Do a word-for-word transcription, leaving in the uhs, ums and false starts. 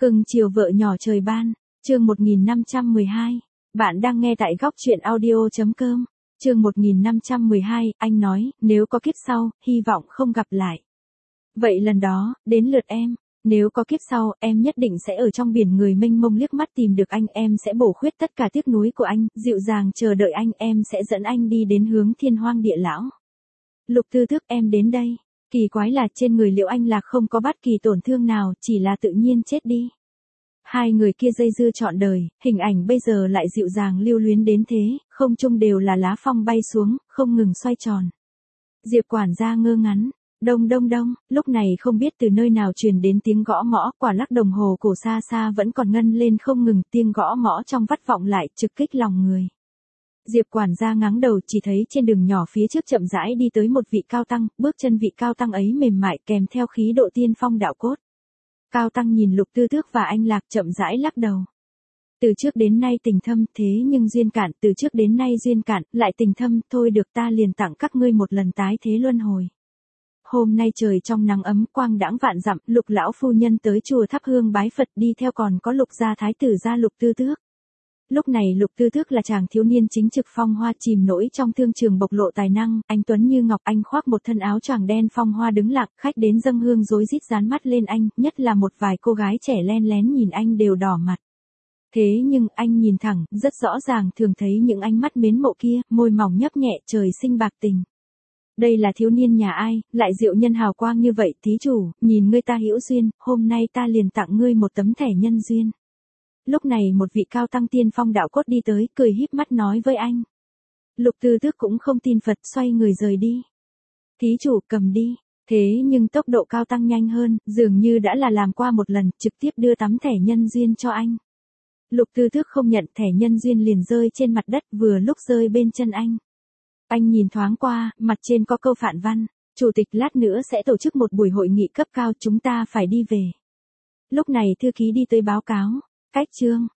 Cưng chiều vợ nhỏ trời ban, chương một nghìn năm trăm mười hai. Bạn đang nghe tại góc truyện audio.com. Chương một nghìn năm trăm mười hai, anh nói, nếu có kiếp sau, hy vọng không gặp lại. Vậy lần đó, đến lượt em. Nếu có kiếp sau, em nhất định sẽ ở trong biển người mênh mông liếc mắt tìm được anh, em sẽ bổ khuyết tất cả tiếc nuối của anh, dịu dàng chờ đợi anh, em sẽ dẫn anh đi đến hướng thiên hoang địa lão. Lục Tư Tước, em đến đây. Kỳ quái là trên người Liễu Anh Lạc không có bất kỳ tổn thương nào, chỉ là tự nhiên chết đi. Hai người kia dây dưa trọn đời, hình ảnh bây giờ lại dịu dàng lưu luyến đến thế, không chung đều là lá phong bay xuống, không ngừng xoay tròn. Diệp quản gia ngơ ngắn, đông đông đông, lúc này không biết từ nơi nào truyền đến tiếng gõ mõ, quả lắc đồng hồ cổ xa xa vẫn còn ngân lên không ngừng, tiếng gõ mõ trong vắt vọng lại, trực kích lòng người. Diệp quản gia ngáng đầu, chỉ thấy trên đường nhỏ phía trước chậm rãi đi tới một vị cao tăng, bước chân vị cao tăng ấy mềm mại kèm theo khí độ tiên phong đạo cốt. Cao tăng nhìn Lục Tư Tước và anh Lạc chậm rãi lắc đầu. Từ trước đến nay tình thâm, thế nhưng duyên cạn, từ trước đến nay duyên cạn, lại tình thâm, thôi được ta liền tặng các ngươi một lần tái thế luân hồi. Hôm nay trời trong nắng ấm quang đãng vạn dặm, Lục lão phu nhân tới chùa thắp hương bái Phật, đi theo còn có Lục gia thái tử gia Lục Tư Tước. Lúc này Lục Tư Tước là chàng thiếu niên chính trực phong hoa chìm nổi trong thương trường bộc lộ tài năng, anh tuấn như ngọc, anh khoác một thân áo choàng đen phong hoa đứng lặng, khách đến dâng hương rối rít dán mắt lên anh, nhất là một vài cô gái trẻ len lén nhìn anh đều đỏ mặt. Thế nhưng anh nhìn thẳng, rất rõ ràng thường thấy những ánh mắt mến mộ kia, môi mỏng nhấp nhẹ, trời sinh bạc tình. Đây là thiếu niên nhà ai, lại diệu nhân hào quang như vậy, thí chủ, nhìn ngươi ta hữu duyên, hôm nay ta liền tặng ngươi một tấm thẻ nhân duyên. Lúc này một vị cao tăng tiên phong đạo cốt đi tới, cười híp mắt nói với anh. Lục Tư Tước cũng không tin Phật, xoay người rời đi. Thí chủ cầm đi. Thế nhưng tốc độ cao tăng nhanh hơn, dường như đã là làm qua một lần, trực tiếp đưa tấm thẻ nhân duyên cho anh. Lục Tư Tước không nhận, thẻ nhân duyên liền rơi trên mặt đất, vừa lúc rơi bên chân anh. Anh nhìn thoáng qua, mặt trên có câu phạn văn, chủ tịch lát nữa sẽ tổ chức một buổi hội nghị cấp cao, chúng ta phải đi về. Lúc này thư ký đi tới báo cáo. Cách chương,